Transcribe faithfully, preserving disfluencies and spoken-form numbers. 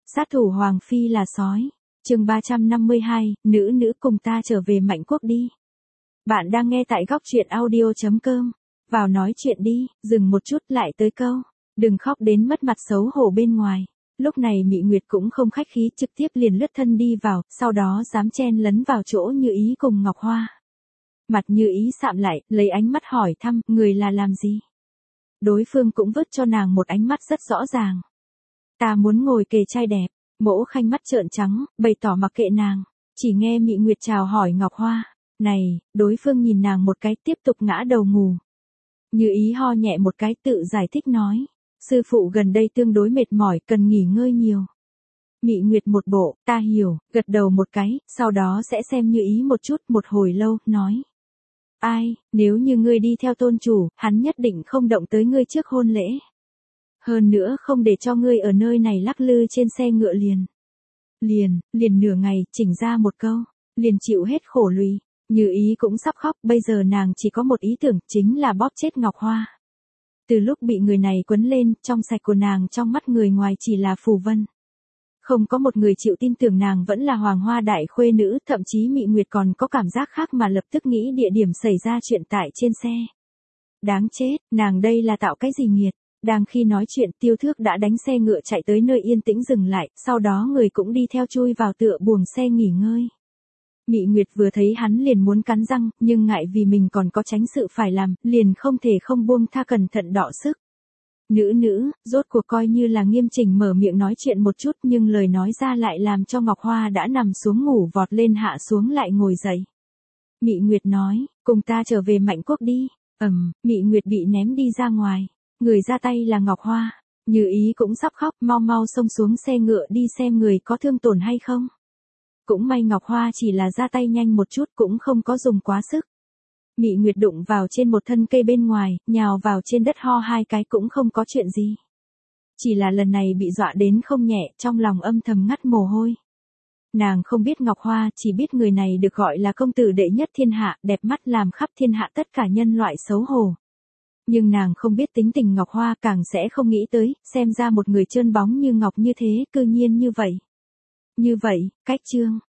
Sát thủ Hoàng Phi là sói. Chương ba trăm năm mươi hai, nữ nữ cùng ta trở về Mạnh Quốc đi. Bạn đang nghe tại góc truyện audio chấm com. Vào nói chuyện đi, dừng một chút lại tới câu. Đừng khóc đến mất mặt xấu hổ bên ngoài. Lúc này Mị Nguyệt cũng không khách khí, trực tiếp liền lướt thân đi vào, sau đó dám chen lấn vào chỗ Như Ý cùng Ngọc Hoa. Mặt Như Ý sạm lại, lấy ánh mắt hỏi thăm, người là làm gì? Đối phương cũng vứt cho nàng một ánh mắt rất rõ ràng. Ta muốn ngồi kề trai đẹp. Mỗ Khanh mắt trợn trắng, bày tỏ mặc kệ nàng. Chỉ nghe Mị Nguyệt chào hỏi Ngọc Hoa. Này, đối phương nhìn nàng một cái, tiếp tục ngã đầu ngủ. Như Ý ho nhẹ một cái, tự giải thích nói. Sư phụ gần đây tương đối mệt mỏi, cần nghỉ ngơi nhiều. Mị Nguyệt một bộ, ta hiểu, gật đầu một cái, sau đó sẽ xem Như Ý một chút, một hồi lâu, nói. Ai, nếu như ngươi đi theo tôn chủ, hắn nhất định không động tới ngươi trước hôn lễ. Hơn nữa không để cho ngươi ở nơi này lắc lư trên xe ngựa liền. Liền, liền nửa ngày, chỉnh ra một câu, liền chịu hết khổ lụy. Như Ý cũng sắp khóc, bây giờ nàng chỉ có một ý tưởng, chính là bóp chết Ngọc Hoa. Từ lúc bị người này quấn lên, trong sạch của nàng trong mắt người ngoài chỉ là phù vân. Không có một người chịu tin tưởng nàng vẫn là Hoàng Hoa đại khuê nữ, thậm chí Mị Nguyệt còn có cảm giác khác mà lập tức nghĩ địa điểm xảy ra chuyện tại trên xe. Đáng chết, nàng đây là tạo cái gì nghiệt. Đang khi nói chuyện, Tiêu Thước đã đánh xe ngựa chạy tới nơi yên tĩnh dừng lại, sau đó người cũng đi theo chui vào tựa buồng xe nghỉ ngơi. Mị Nguyệt vừa thấy hắn liền muốn cắn răng, nhưng ngại vì mình còn có tránh sự phải làm, liền không thể không buông tha, cẩn thận đọ sức. Nữ nữ, rốt cuộc coi như là nghiêm chỉnh mở miệng nói chuyện một chút, nhưng lời nói ra lại làm cho Ngọc Hoa đã nằm xuống ngủ vọt lên hạ xuống lại ngồi dậy. Mị Nguyệt nói, cùng ta trở về Mạnh Quốc đi. Ầm, Mị Nguyệt bị ném đi ra ngoài. Người ra tay là Ngọc Hoa. Như Ý cũng sắp khóc, mau mau xông xuống xe ngựa đi xem người có thương tổn hay không. Cũng may Ngọc Hoa chỉ là ra tay nhanh một chút, cũng không có dùng quá sức. Mị Nguyệt đụng vào trên một thân cây bên ngoài, nhào vào trên đất ho hai cái cũng không có chuyện gì. Chỉ là lần này bị dọa đến không nhẹ, trong lòng âm thầm ngắt mồ hôi. Nàng không biết Ngọc Hoa, chỉ biết người này được gọi là công tử đệ nhất thiên hạ, đẹp mắt làm khắp thiên hạ tất cả nhân loại xấu hổ. Nhưng nàng không biết tính tình Ngọc Hoa, càng sẽ không nghĩ tới, xem ra một người trơn bóng như ngọc như thế, cư nhiên như vậy. Như vậy, cách chương,